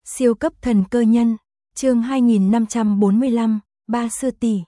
Siêu cấp thần cơ nhân, chương 2545, Ba Sư tỷ.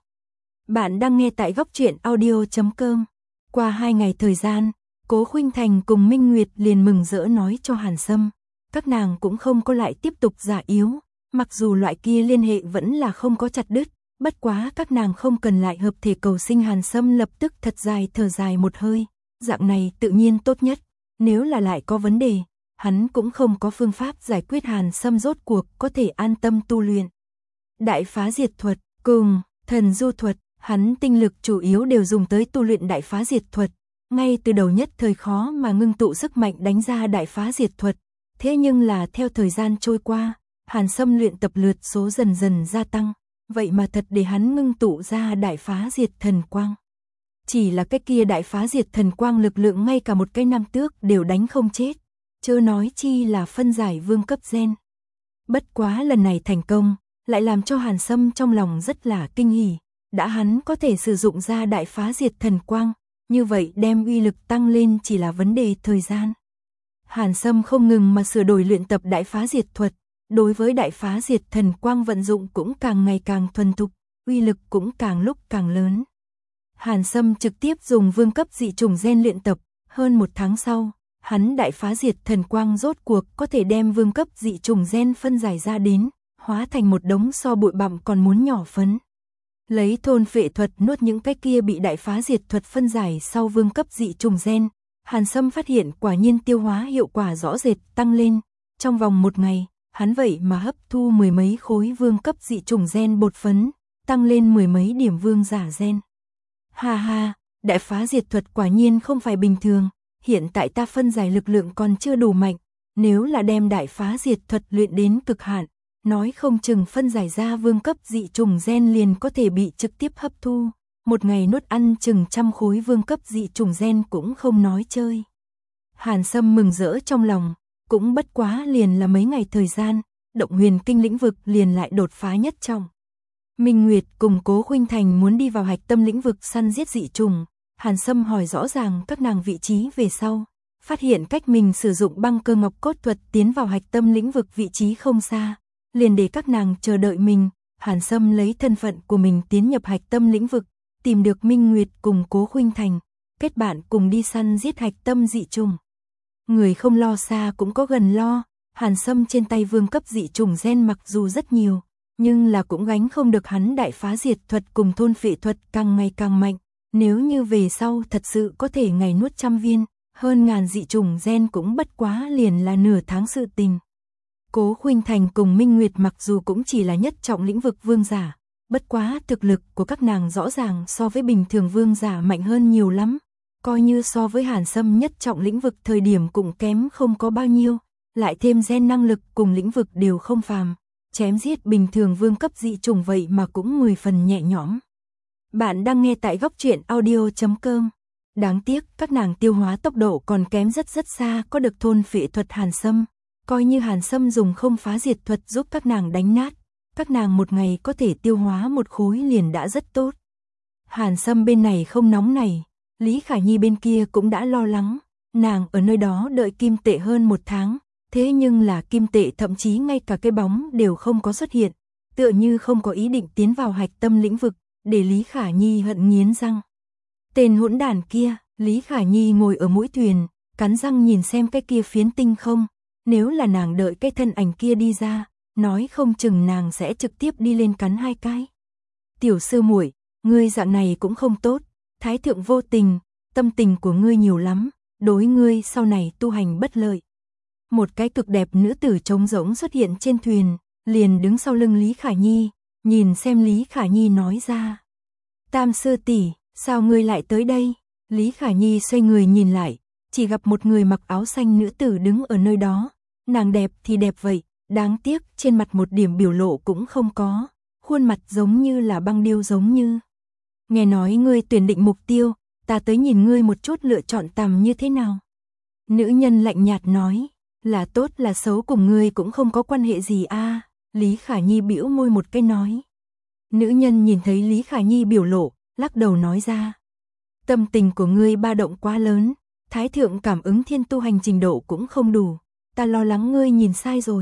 Bạn đang nghe tại góc truyện audio.com. Qua 2 ngày thời gian, Cố Khuynh Thành cùng Minh Nguyệt liền mừng rỡ nói cho Hàn Sâm, các nàng cũng không có lại tiếp tục giả yếu, mặc dù loại kia liên hệ vẫn là không có chặt đứt, bất quá các nàng không cần lại hợp thể cầu sinh. Hàn Sâm lập tức thật dài thở dài một hơi, dạng này tự nhiên tốt nhất, nếu là lại có vấn đề, hắn cũng không có phương pháp giải quyết. Hàn Sâm rốt cuộc có thể an tâm tu luyện Đại Phá Diệt Thuật cùng Thần Du Thuật, hắn tinh lực chủ yếu đều dùng tới tu luyện Đại Phá Diệt Thuật, ngay từ đầu nhất thời khó mà ngưng tụ sức mạnh đánh ra Đại Phá Diệt Thuật, thế nhưng là theo thời gian trôi qua, Hàn Sâm luyện tập lượt số dần dần gia tăng, vậy mà thật để hắn ngưng tụ ra Đại Phá Diệt Thần Quang. Chỉ là cái kia Đại Phá Diệt Thần Quang lực lượng ngay cả một cái nam tước đều đánh không chết, chớ nói chi là phân giải vương cấp gen. Bất quá lần này thành công, lại làm cho Hàn Sâm trong lòng rất là kinh hỉ, đã hắn có thể sử dụng ra Đại Phá Diệt Thần Quang, như vậy đem uy lực tăng lên chỉ là vấn đề thời gian. Hàn Sâm không ngừng mà sửa đổi luyện tập Đại Phá Diệt Thuật, đối với Đại Phá Diệt Thần Quang vận dụng cũng càng ngày càng thuần thục, uy lực cũng càng lúc càng lớn. Hàn Sâm trực tiếp dùng vương cấp dị trùng gen luyện tập, hơn 1 tháng sau, hắn Đại Phá Diệt Thần Quang rốt cuộc có thể đem vương cấp dị trùng gen phân giải ra đến, hóa thành một đống so bụi bặm còn muốn nhỏ phấn. Lấy thôn phệ thuật nuốt những cái kia bị Đại Phá Diệt Thuật phân giải sau vương cấp dị trùng gen, Hàn Sâm phát hiện quả nhiên tiêu hóa hiệu quả rõ rệt tăng lên, trong vòng 1 ngày, hắn vậy mà hấp thu 10 mấy khối vương cấp dị trùng gen bột phấn, tăng lên 10 mấy điểm vương giả gen. Ha ha, Đại Phá Diệt Thuật quả nhiên không phải bình thường, hiện tại ta phân giải lực lượng còn chưa đủ mạnh, nếu là đem Đại Phá Diệt Thuật luyện đến cực hạn, nói không chừng phân giải ra vương cấp dị trùng gen liền có thể bị trực tiếp hấp thu, 1 ngày nuốt ăn chừng 100 khối vương cấp dị trùng gen cũng không nói chơi. Hàn Sâm mừng rỡ trong lòng, cũng bất quá liền là mấy ngày thời gian, Động Huyền Kinh lĩnh vực liền lại đột phá nhất trọng. Minh Nguyệt cùng Cố Khuynh Thành muốn đi vào hạch tâm lĩnh vực săn giết dị trùng, Hàn Sâm hỏi rõ ràng các nàng vị trí về sau, phát hiện cách mình sử dụng băng cơ ngọc cốt thuật tiến vào hạch tâm lĩnh vực vị trí không xa, liền để các nàng chờ đợi mình. Hàn Sâm lấy thân phận của mình tiến nhập hạch tâm lĩnh vực, tìm được Minh Nguyệt cùng Cố Khuynh Thành, kết bạn cùng đi săn giết hạch tâm dị trùng. Người không lo xa cũng có gần lo, Hàn Sâm trên tay vương cấp dị trùng gen mặc dù rất nhiều, nhưng là cũng gánh không được hắn Đại Phá Diệt Thuật cùng thôn phệ thuật càng ngày càng mạnh, nếu như về sau thật sự có thể ngày nuốt 100 viên, hơn ngàn dị trùng gen cũng bất quá liền là nửa tháng sự tình. Cố Khuynh Thành cùng Minh Nguyệt mặc dù cũng chỉ là nhất trọng lĩnh vực vương giả, bất quá thực lực của các nàng rõ ràng so với bình thường vương giả mạnh hơn nhiều lắm, coi như so với Hàn Sâm nhất trọng lĩnh vực thời điểm cũng kém không có bao nhiêu, lại thêm gen năng lực cùng lĩnh vực đều không phàm, chém giết bình thường vương cấp dị trùng vậy mà cũng 10 phần nhẹ nhõm. Bạn đang nghe tại góc truyện audio.com. Đáng tiếc các nàng tiêu hóa tốc độ còn kém rất xa, có được thôn phệ thuật Hàn Sâm, coi như Hàn Sâm dùng không phá diệt thuật giúp các nàng đánh nát, các nàng 1 ngày có thể tiêu hóa 1 khối liền đã rất tốt. Hàn Sâm bên này không nóng này, Lý Khả Nhi bên kia cũng đã lo lắng, nàng ở nơi đó đợi kim tệ hơn 1 tháng, thế nhưng là kim tệ thậm chí ngay cả cái bóng đều không có xuất hiện, tựa như không có ý định tiến vào hạch tâm lĩnh vực, để Lý Khả Nhi hận nghiến răng. Tên hỗn đản kia, Lý Khả Nhi ngồi ở mũi thuyền, cắn răng nhìn xem cái kia phiến tinh không, nếu là nàng đợi cái thân ảnh kia đi ra, nói không chừng nàng sẽ trực tiếp đi lên cắn 2 cái. Tiểu sư muội, ngươi dạng này cũng không tốt, thái thượng vô tình, tâm tình của ngươi nhiều lắm, đối ngươi sau này tu hành bất lợi. Một cái cực đẹp nữ tử trống rỗng xuất hiện trên thuyền, liền đứng sau lưng Lý Khả Nhi, nhìn xem Lý Khả Nhi nói ra. Tam sư tỷ, sao ngươi lại tới đây? Lý Khả Nhi xoay người nhìn lại, chỉ gặp một người mặc áo xanh nữ tử đứng ở nơi đó, nàng đẹp thì đẹp vậy, đáng tiếc trên mặt một điểm biểu lộ cũng không có, khuôn mặt giống như là băng điêu giống như. Nghe nói ngươi tuyển định mục tiêu, ta tới nhìn ngươi một chút lựa chọn tầm như thế nào. Nữ nhân lạnh nhạt nói, là tốt là xấu cùng ngươi cũng không có quan hệ gì a. Lý Khả Nhi bĩu môi một cái nói. Nữ nhân nhìn thấy Lý Khả Nhi biểu lộ, lắc đầu nói ra. Tâm tình của ngươi ba động quá lớn, thái thượng cảm ứng thiên tu hành trình độ cũng không đủ, ta lo lắng ngươi nhìn sai rồi,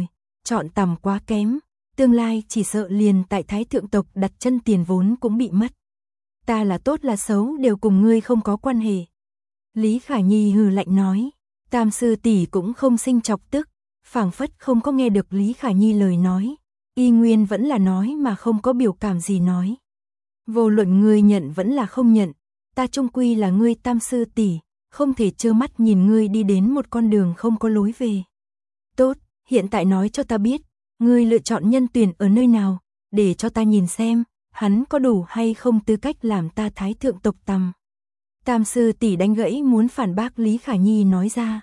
chọn tằm quá kém, tương lai chỉ sợ liền tại Thái thượng tộc đặt chân tiền vốn cũng bị mất. Ta là tốt là xấu đều cùng ngươi không có quan hệ. Lý Khả Nhi hừ lạnh nói, Tam sư tỷ cũng không sinh chọc tức, phảng phất không có nghe được Lý Khả Nhi lời nói, y nguyên vẫn là nói mà không có biểu cảm gì nói. Vô luận ngươi nhận vẫn là không nhận, ta chung quy là ngươi Tam sư tỷ, không thể trơ mắt nhìn ngươi đi đến một con đường không có lối về. Tốt, hiện tại nói cho ta biết, ngươi lựa chọn nhân tuyển ở nơi nào, để cho ta nhìn xem, hắn có đủ hay không tư cách làm ta Thái thượng tộc tằm. Tam sư tỷ đánh gãy muốn phản bác Lý Khả Nhi nói ra.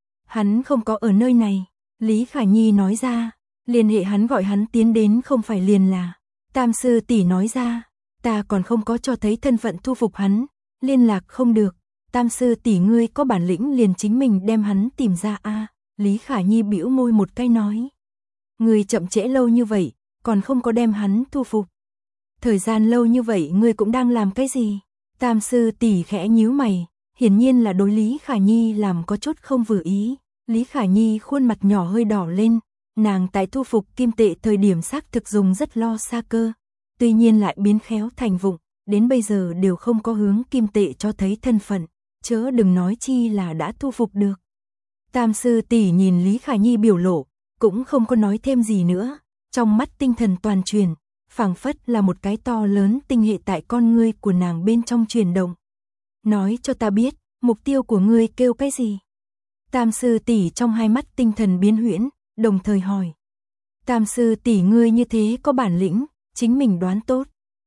Hắn không có ở nơi này, Lý Khả Nhi nói ra, liên hệ hắn gọi hắn tiến đến không phải liền là. Tam sư tỷ nói ra, ta còn không có cho thấy thân phận thu phục hắn, liên lạc không được. Tam sư tỷ ngươi có bản lĩnh liền chính mình đem hắn tìm ra a. Lý Khả Nhi bĩu môi một cái nói. Ngươi chậm trễ lâu như vậy, còn không có đem hắn thu phục. Thời gian lâu như vậy ngươi cũng đang làm cái gì? Tam sư tỷ khẽ nhíu mày, hiển nhiên là đối Lý Khả Nhi làm có chút không vừa ý. Lý Khả Nhi khuôn mặt nhỏ hơi đỏ lên, nàng tại thu phục kim tệ thời điểm xác thực dùng rất lo xa cơ, tuy nhiên lại biến khéo thành vụng, đến bây giờ đều không có hướng kim tệ cho thấy thân phận, chớ đừng nói chi là đã thu phục được. Tam sư tỷ nhìn Lý Khả Nhi biểu lộ, cũng không có nói thêm gì nữa, trong mắt tinh thần toàn truyền, phảng phất là một cái to lớn tinh hệ tại con ngươi của nàng bên trong chuyển động. Nói cho ta biết, mục tiêu của ngươi kêu cái gì? Tam sư tỷ trong hai mắt tinh thần biến huyễn, đồng thời hỏi. Tam sư tỷ ngươi như thế có bản lĩnh, chính mình đoán tốt.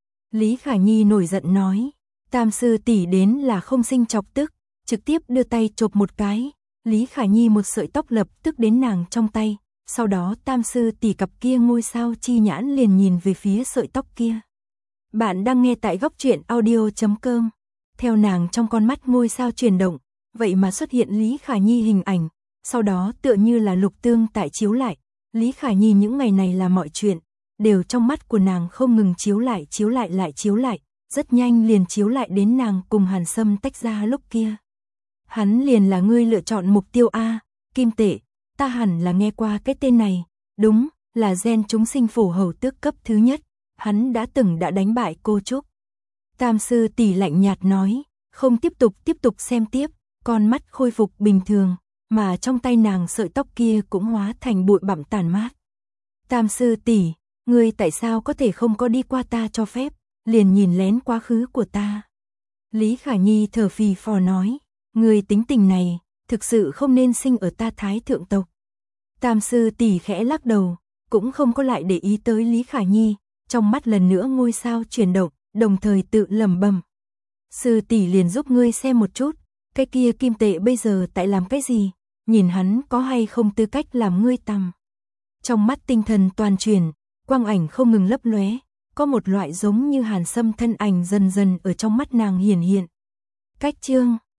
Lý Khả Nhi nổi giận nói, Tam sư tỷ đến là không sinh chọc tức, trực tiếp đưa tay chộp một cái, Lý Khả Nhi một sợi tóc lập tức đến nàng trong tay, sau đó Tam sư tỷ cặp kia ngôi sao chi nhãn liền nhìn về phía sợi tóc kia. Bạn đang nghe tại góc truyện audio.com, theo nàng trong con mắt ngôi sao chuyển động, vậy mà xuất hiện Lý Khả Nhi hình ảnh, sau đó tựa như là lục tương tại chiếu lại, Lý Khả Nhi những ngày này là mọi chuyện, đều trong mắt của nàng không ngừng chiếu lại, rất nhanh liền chiếu lại đến nàng cùng Hàn Sâm tách ra lúc kia. Hắn liền là ngươi lựa chọn mục tiêu A, kim tệ, ta hẳn là nghe qua cái tên này, đúng, là gen chúng sinh phổ hầu tước cấp thứ nhất, hắn đã đánh bại cô Trúc. Tam sư tỷ lạnh nhạt nói, không tiếp tục xem tiếp, con mắt khôi phục bình thường, mà trong tay nàng sợi tóc kia cũng hóa thành bụi bặm tàn mát. Tam sư tỷ, ngươi tại sao có thể không có đi qua ta cho phép, liền nhìn lén quá khứ của ta. Lý Khả Nhi thở phì phò nói, ngươi tính tình này, thực sự không nên sinh ở ta Thái thượng tộc. Tam sư tỷ khẽ lắc đầu, cũng không có lại để ý tới Lý Khả Nhi, trong mắt lần nữa ngôi sao chuyển động, đồng thời tự lẩm bẩm. Sư tỷ liền giúp ngươi xem một chút, cái kia kim tệ bây giờ tại làm cái gì, nhìn hắn có hay không tư cách làm ngươi tằm. Trong mắt tinh thần toàn truyền, quang ảnh không ngừng lấp lóe, có một loại giống như Hàn Sâm thân ảnh dần dần ở trong mắt nàng hiển hiện. Cách chương